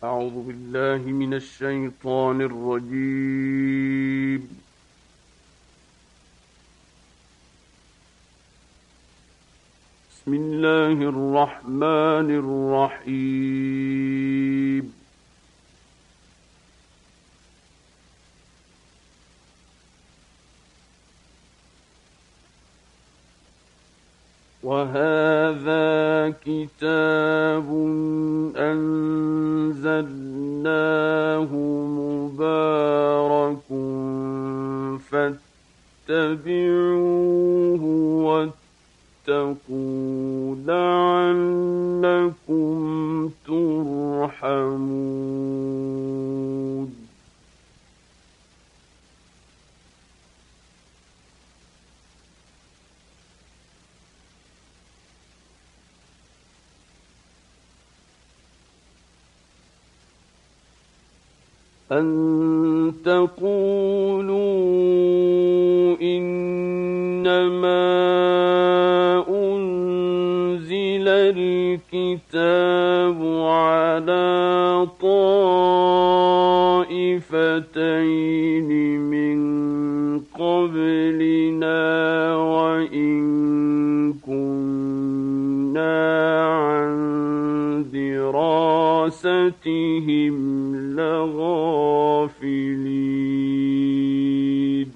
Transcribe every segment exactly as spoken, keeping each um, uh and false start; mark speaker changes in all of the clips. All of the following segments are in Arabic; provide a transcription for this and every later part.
Speaker 1: أعوذ بالله من الشيطان الرجيم. بسم الله الرحمن الرحيم. وهذا كتاب أنزلناه مبارك فاتبعوه واتقوا لعلكم ترحمون. أن تقولوا إنما أنزل الكتاب على طائفتين من قبلنا وإن كنا عن دراستهم لغافلين.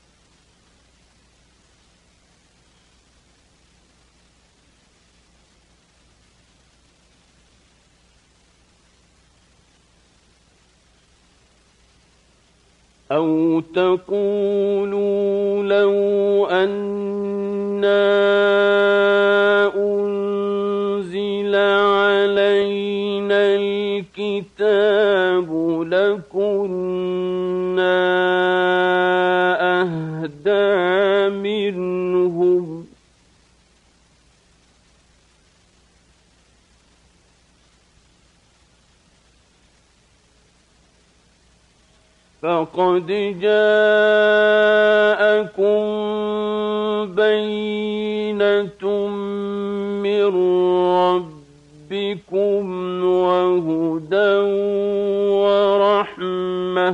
Speaker 1: أو تقولوا لو أنا أنزل علينا الكتاب لكنا أهدى منهم. فقد جاءكم بينة من ربكم وهدى ورحمة.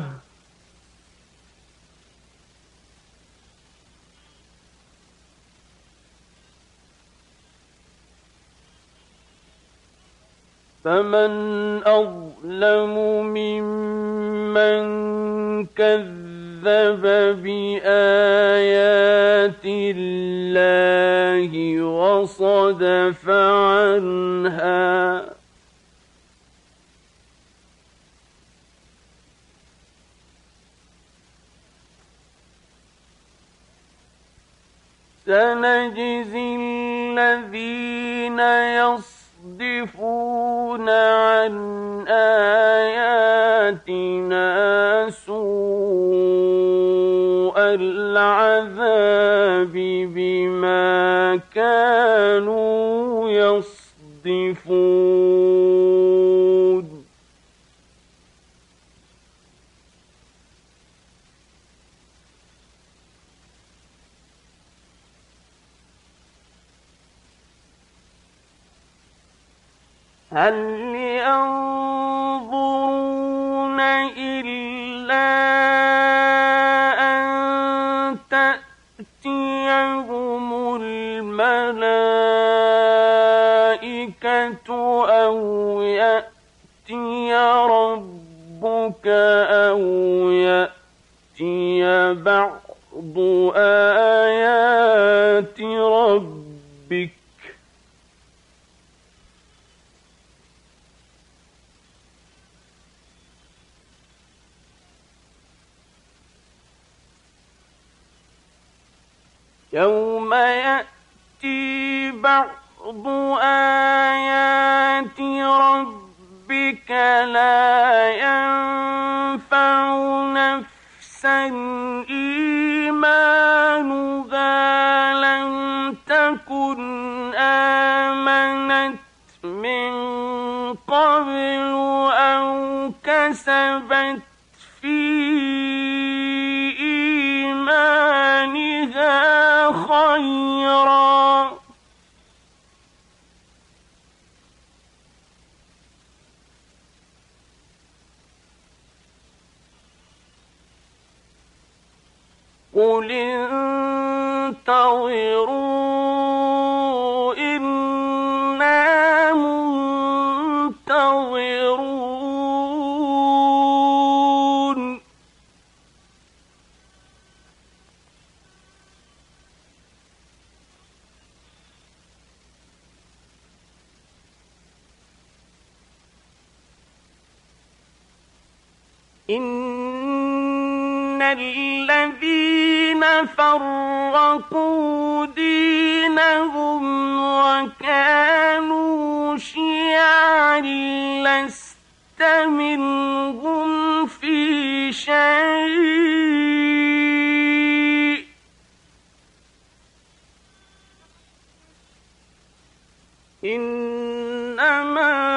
Speaker 1: فمن أظلم ممن كذب بآيات الله وصدف عنها. سنجزي الذين يصدفون عن آياتنا سوء العذاب بما كانوا يصدفون. هل ينظرون إلا أن تأتيهم الملائكة أو يأتي ربك أو يأتي بعض آيات ربك. يوم يأتي بعض آيات ربك لا ينفع نفسا إيمانها لم تكن آمنت من قبل أو كسبت في إيمانها خيرا. قل انتظروا إنا منتظرون إن الذين فرقوا دينهم وكانوا شيعا لست منهم في شيء إنما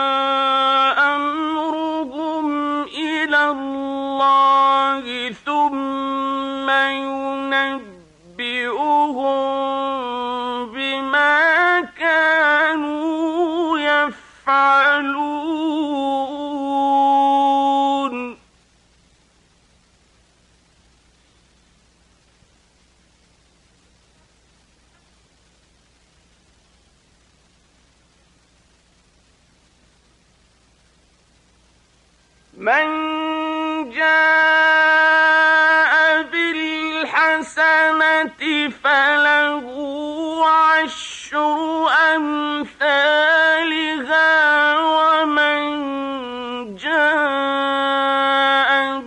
Speaker 1: الله ثم ينبئهم بما كانوا يفعلون من جاء بالحسنة فله عشر أمثالها ومن جاء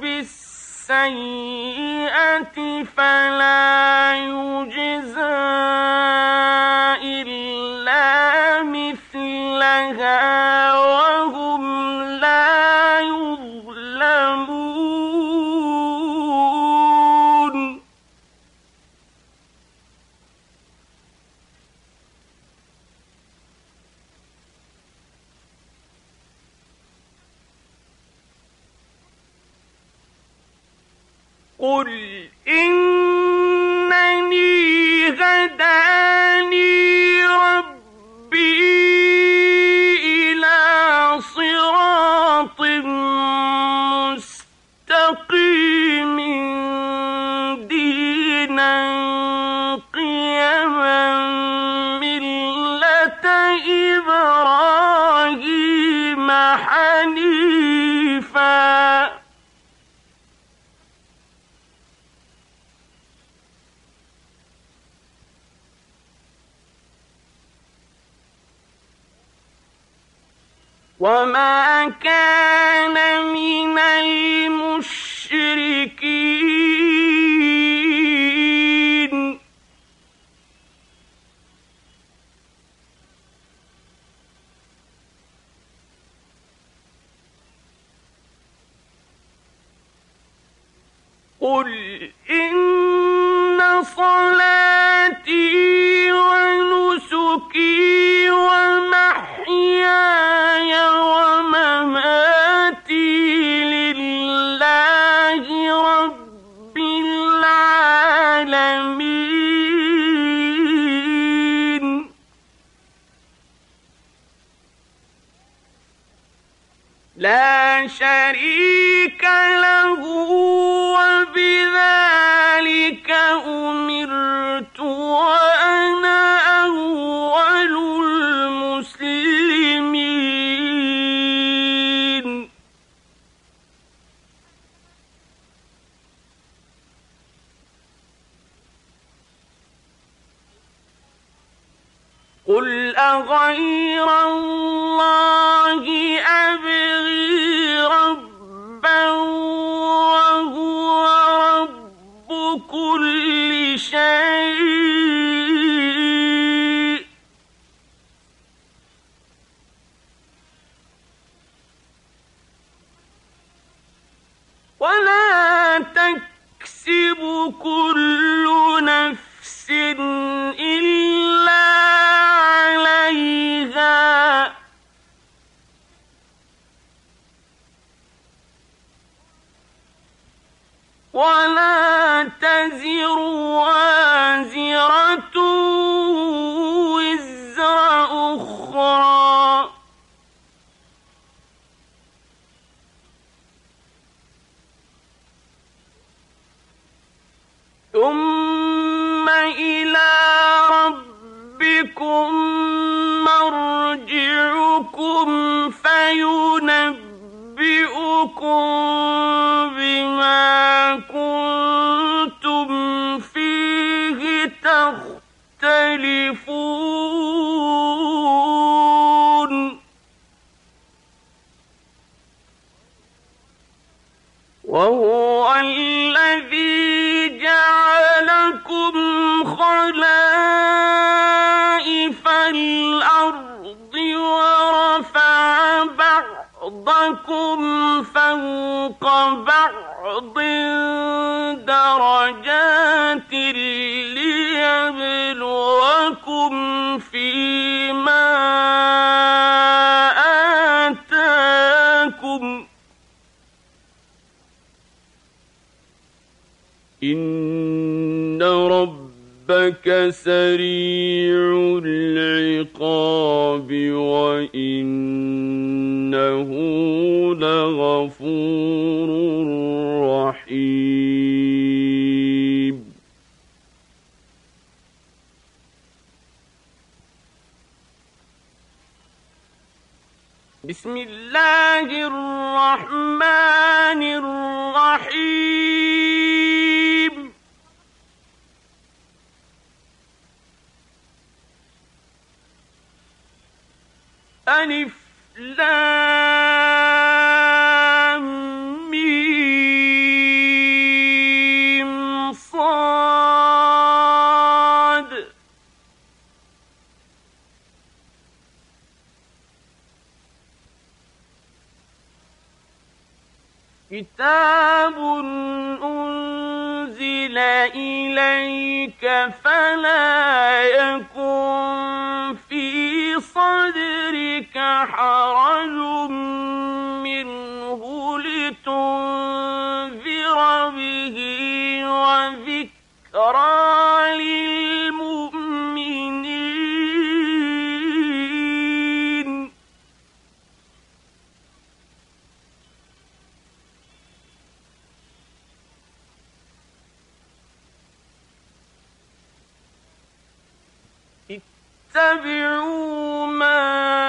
Speaker 1: بالسيئة فلا يجزى إلا مثلها وهم لا يظلمون قل إنني هداني ربي إلى صراط مستقيم دينا قيما ملة إبراهيم حنيفا وما كان من المشركين قل إن صلاتي ونسكي ومحياي ومماتي لله رب العالمين لا شريك له وبذلك أمرت وأنا أول المسلمين قل أغير الله أبغي ربا وهو رب كل شيء ولا تكسب كل نفس إلا عليها ولا تزر ثم إلى ربكم مرجعكم فينبئكم بما كنتم فيه تختلفون وهو الذي جعلكم خلائف الأرض ورفع بعضكم فوق بعض درجات ليبلوكم فيما آتاكم إن ربك سريع العقاب وإنه لغفور رحيم. بسم الله الرحمن الرحيم. ألف لام ميم صاد كتاب أنزل إليك فلا يكن في صدرك حرج منه لتنذر به وذكرى للمؤمنين. اتبعوا ما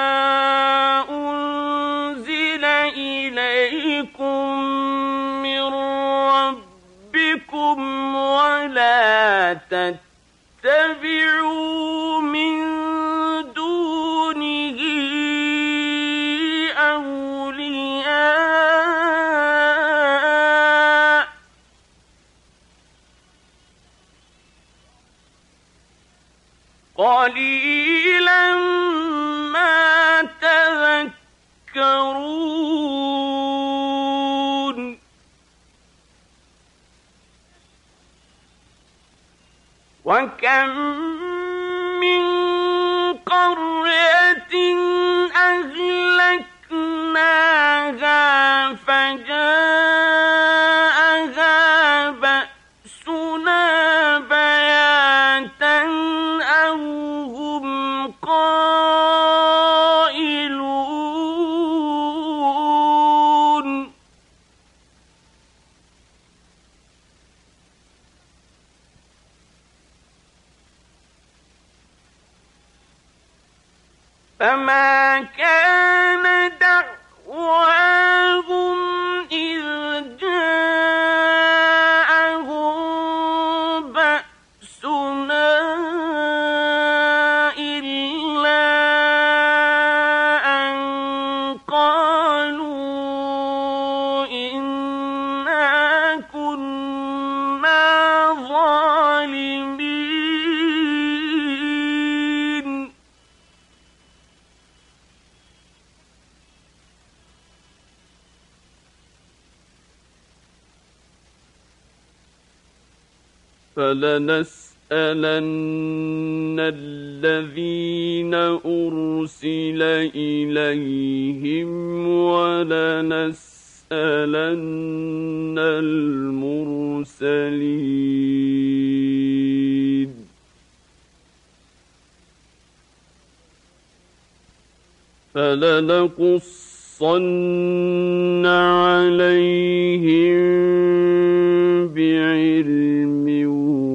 Speaker 1: أنزل إليكم من ربكم ولا تتبعوا من دونه أولياء قليلا ما تذكرون. وكم من قرية أهلكناها فجاءها بأسنا بياتا أو هم قائلون. فما كان دعواهم إذ جاءهم بأسنا إلا أن قالوا إنا كنا ظالمين. فلنسألن الذين أرسل إليهم ولنسألن المرسلين. فلنقصن عليهم بعلم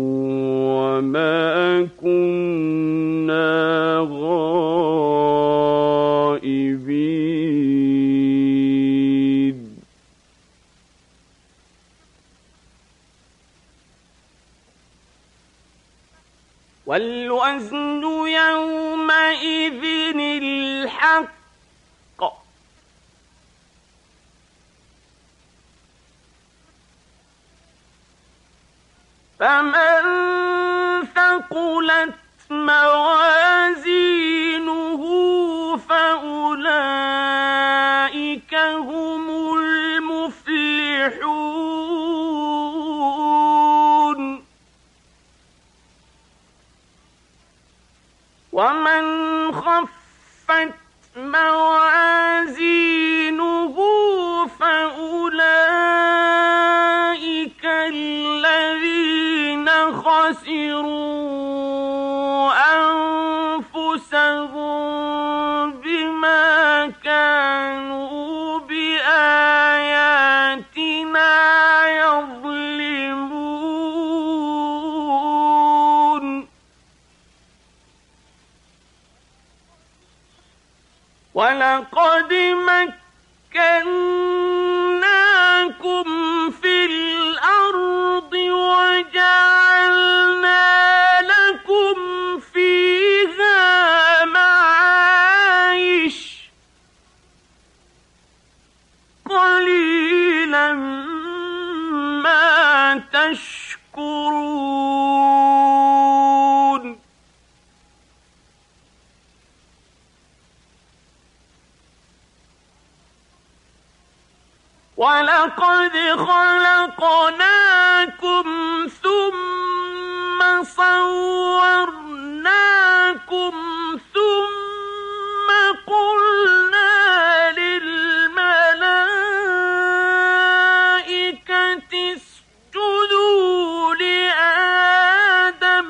Speaker 1: والوزن يومئذ الحق فمن ثقلت موازينه فأولئك هم المفلحون ومن خفت موازينه فأولئك الذين خسروا أنفسهم بما كانوا بآياتنا يظلمون ولقد مكناكم في الأرض وجعلنا لكم فيها معايش قليلا ما تشكرون ولقد خلقناكم ثم صورناكم ثم قلنا للملائكة اسجدوا لآدم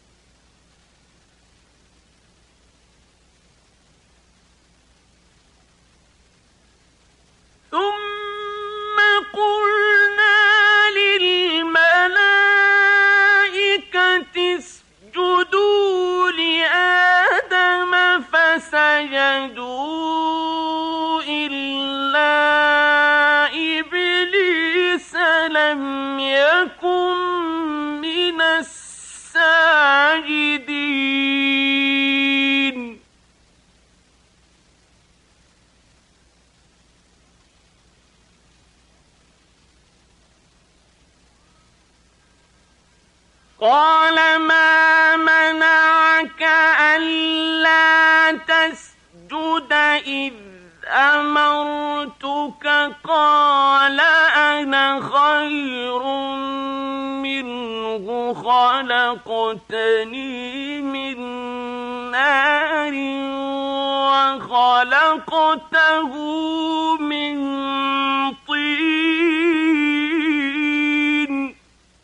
Speaker 1: ثم قلنا للملائكة اسجدوا لآدم فسجدوا إلا إبليس لم يكن من الساجدين قال ما منعك ألا تسجد إذ أمرتك قال أنا خير منه خلقتني من نار وخلقته من طين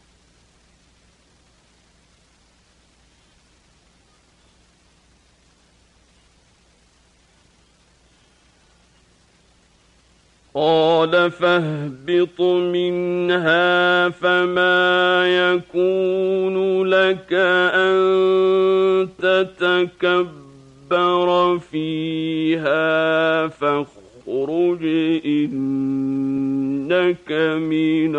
Speaker 1: قال فاهبط منها فما يكون لك أن تتكبر فيها فاخرج إنك من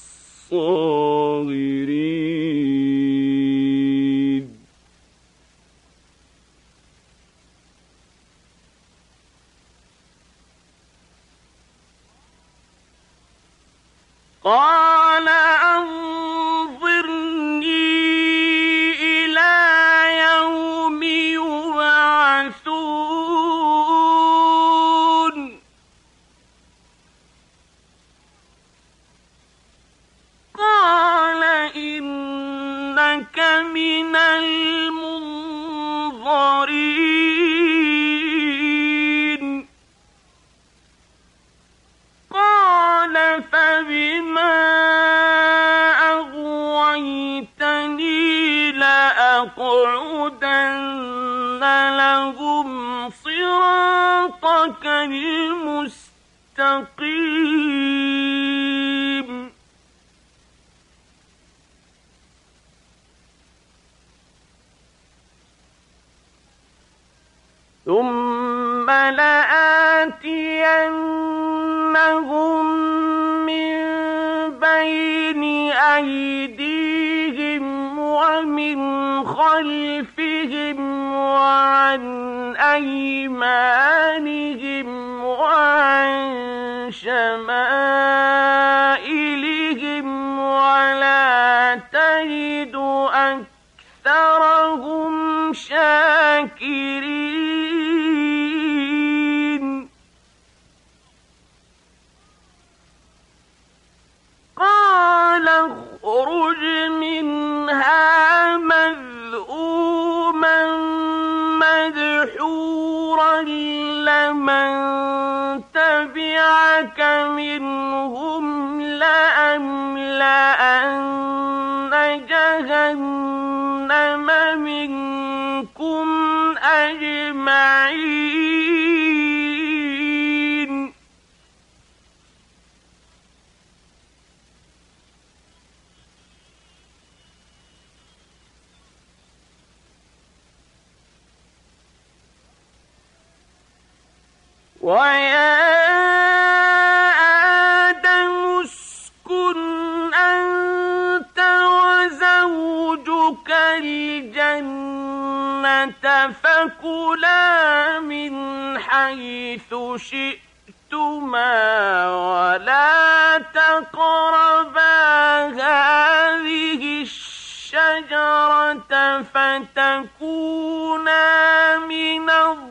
Speaker 1: الصاغرين قال أنظرني إلى يوم يبعثون قال إنك من المنظرين قال فبما أغويتني لأقعدن لهم صراطك المستقيم ثم لآتينهم من بين أيديهم ومن خلفهم وعن أيمانهم وعن شمائلهم ولا تجد أكثرهم شاكرين قال اخرج منها مذءوما مدحورا لمن تبعك منهم لأملأن جهنم منكم أجمعين ويا آدم اسكن أنت وزوجك الجنة فكلا من حيث شئتما ولا تقربا هذه الشجرة فتكونا من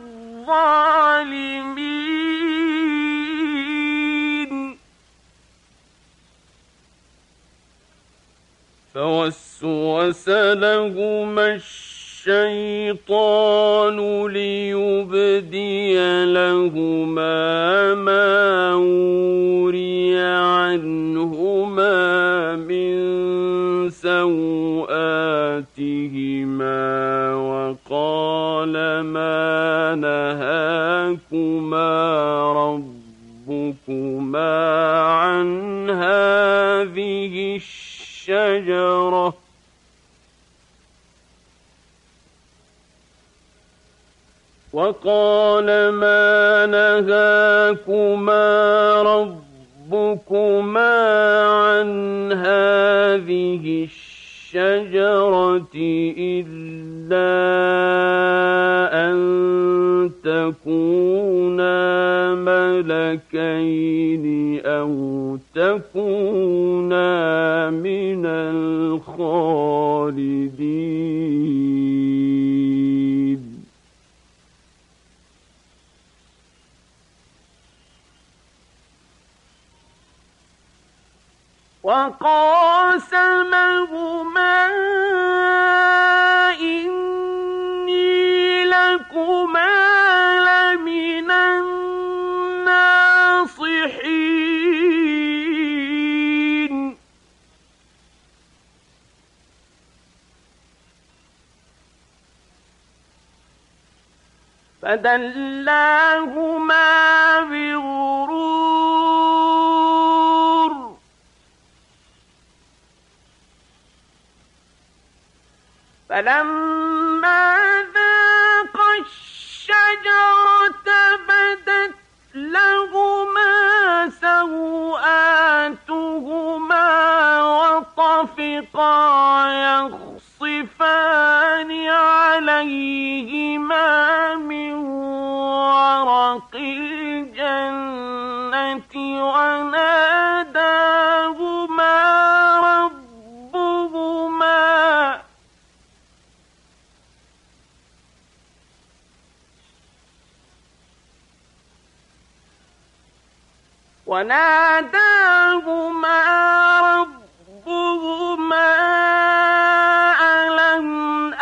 Speaker 1: الظالمين فوسوس لهما الشيطان ليبدي لهما ما وري عنهما من سوآتهما وقال ما نهاكما ربكما عن هذه الشجرة وقال ما نهاكما ربكما عن هذه الشجرة إلا أن تكونا ملكين أو تكونا من الخالدين وقاسمهما إني لكما لمن الناصحين فدلاهما بغرور فلما ذاقا الشجرة بدت لهما سوآتهما وطفقا يخصفان عليهما من ورق الجنة وناداهما ربهما وناداهما ربهما ألم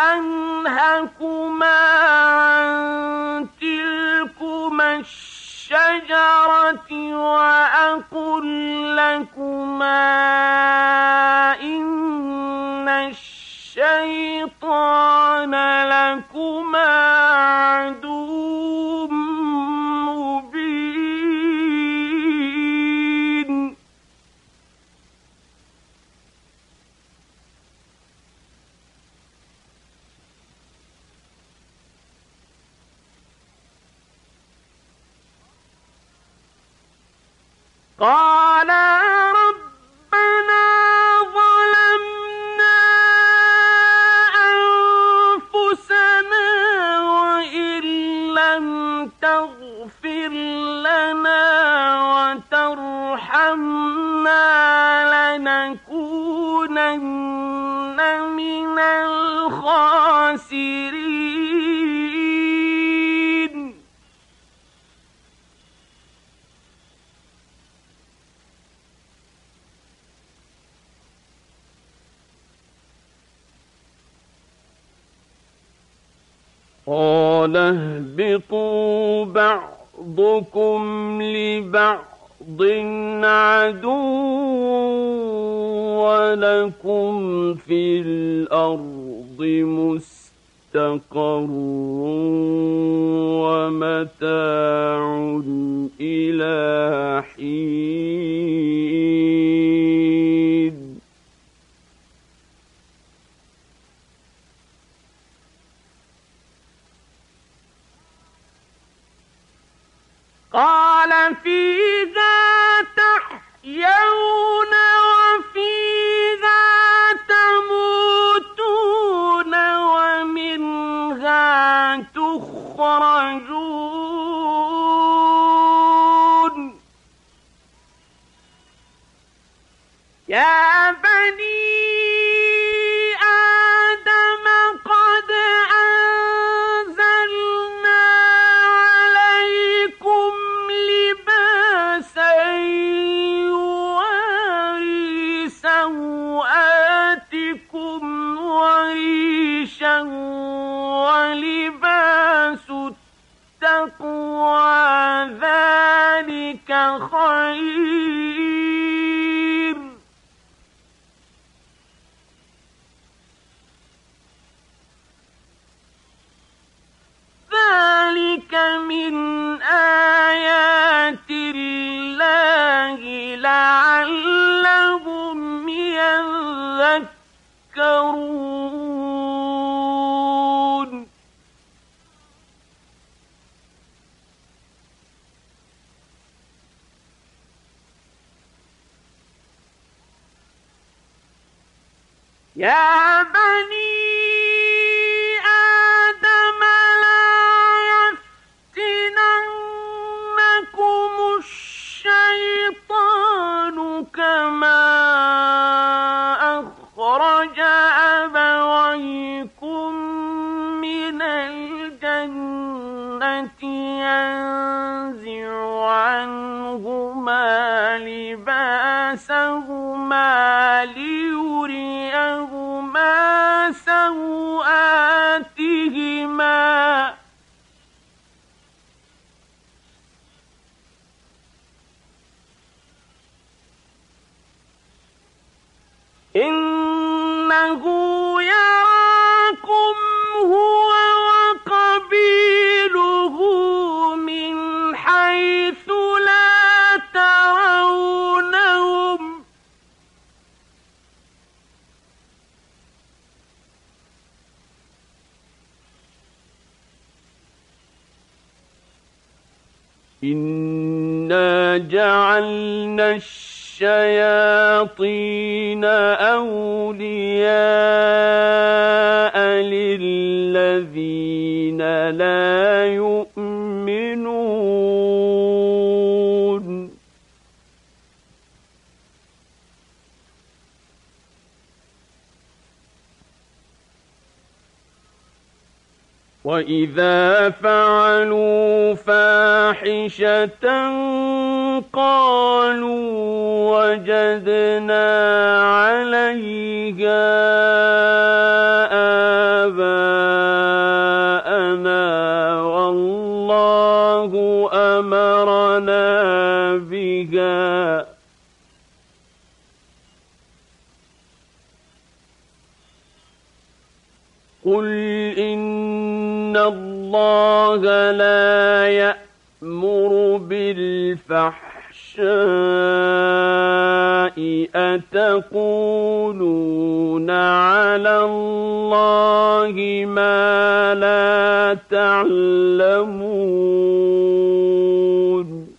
Speaker 1: أنهكما عن تلكما الشجرة وأقل لكما إن الشيطان لكما عدو مبين قال ربنا ظلمنا الخاسرين. قال اهبطوا بعضكم لبعض عدو ولكم في الأرض مستقر ومتاع إلى حين. قال فيها تحيون وفيها تموتون ومنها تخرجون. يا بني آدم قد أنزلنا عليكم لباسا يواري سوآتكم وريشا ولباس التقوى ذلك خير. ذلك من آيات الله لعلهم يذكرون. يا بني آدم لا يفتننكم الشيطان كما أخرج أبويكم من الجنة ينزع عنهما لباسهما ليريهما سوآتهما إنه يراكم هو وقبيله من حيث لا ترونهم إنا جعلنا الشياطين أولياء للذين لا يؤمنون. وإذا فعلوا فاحشة قالوا وجدنا عليها آباءنا والله أمرنا بها قل إن الله لا يأمر بالفحشاء أتقولون على الله ما لا تعلمون.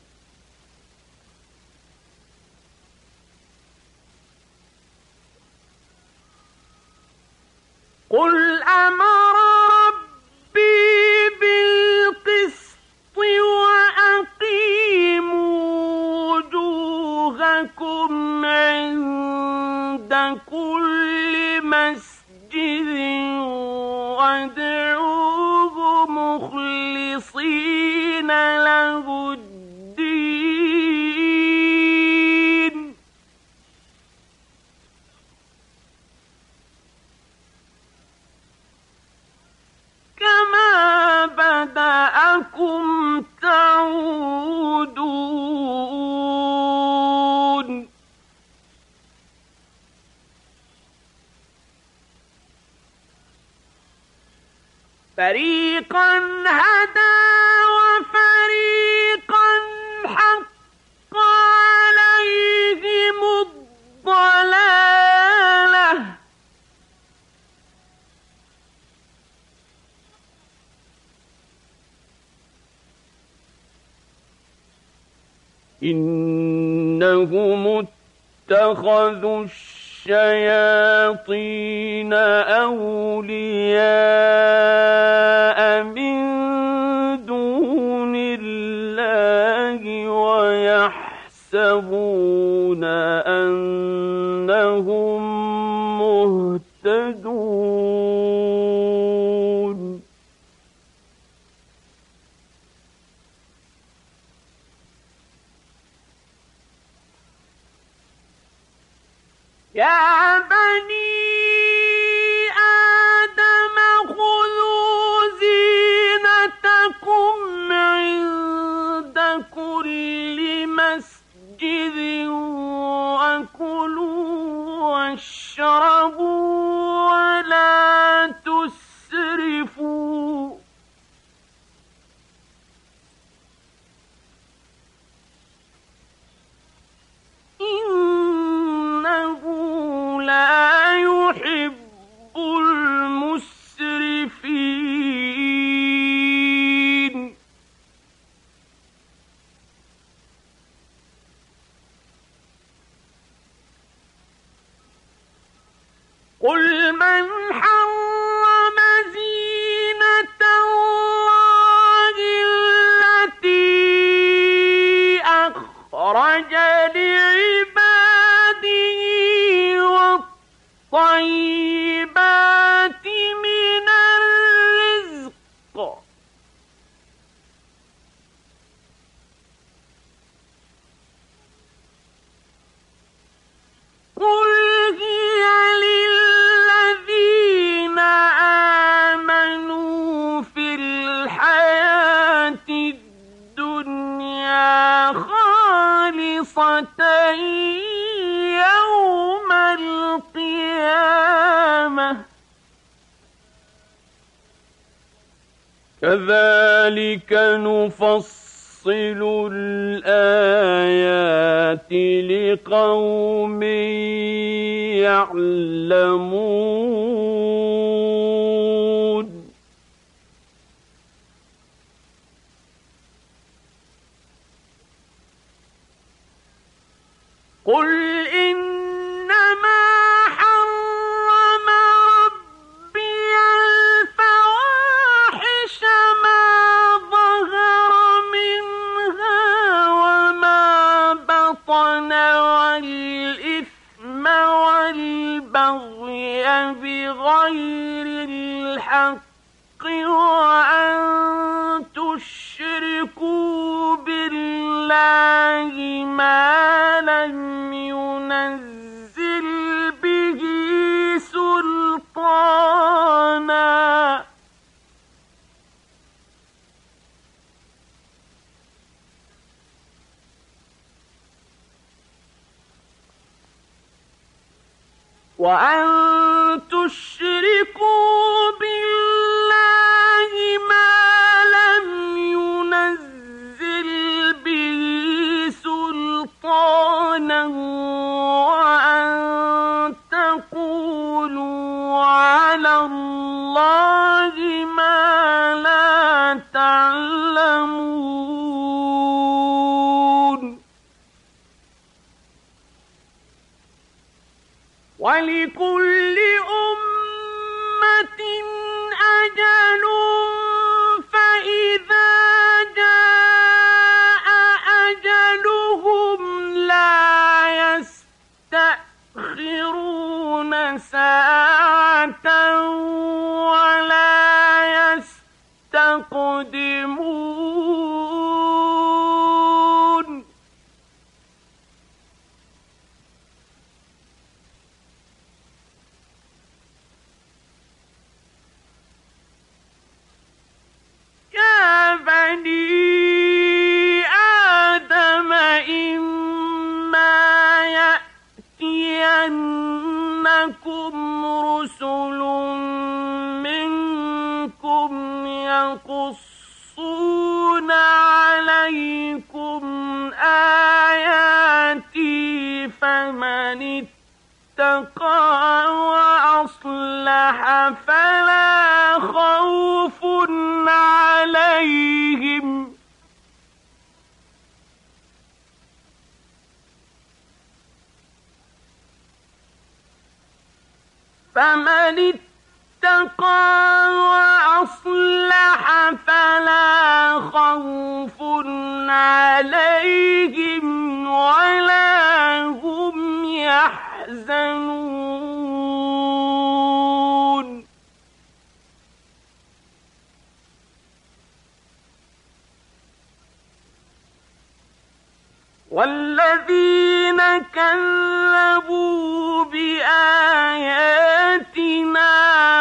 Speaker 1: قل أمر ربي بالقسط وأقيموا وجوهكم عند كل مسجد وادعوه مخلصين له الدين كما بدأكم تعودون فريقا هدى وفريقا حق عليهم الضلالة إنهم اتخذوا الشياطين أولياء من دون الله ويحسبون أنهم مهتدون يا بني آدم خذوا زينتكم عند كل مسجد وكلوا واشربوا ولا تسرفوا إنه لا يحب المسرفين قل من حرم زينة الله التي أخرج لعباده والطيبات من الرزق قل هي للذين آمنوا في الحياة الدنيا خالصة يوم القيامة كذلك نفصل الآيات لقوم يعلمون قل إنما حرم ربي الفواحش ما ظهر منها وما بطن والإثم والبغي بغير الحق وأن تشركوا بالله ما لم ينزل به سلطانا وأن تشركوا بالله ما لم ينزل به سلطانا وأن تقولوا على الله ما لا تعلمون ولكل أمة أجل فإذا جاء أجلهم لا يستأخرون ساعة ولا جاءتكم رسل منكم يقصون عليكم آياتي فمن اتقى وأصلح فلا خوف عليهم فمن اتقى وأصلح فلا خوف عليهم ولا هم يحزنون والذين كذبوا بآياتنا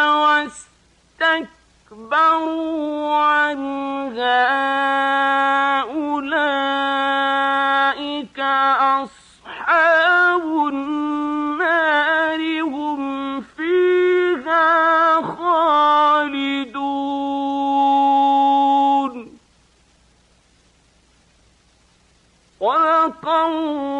Speaker 1: واستكبروا عنها أولئك أصحاب النار هم فيها خالدون. صدق الله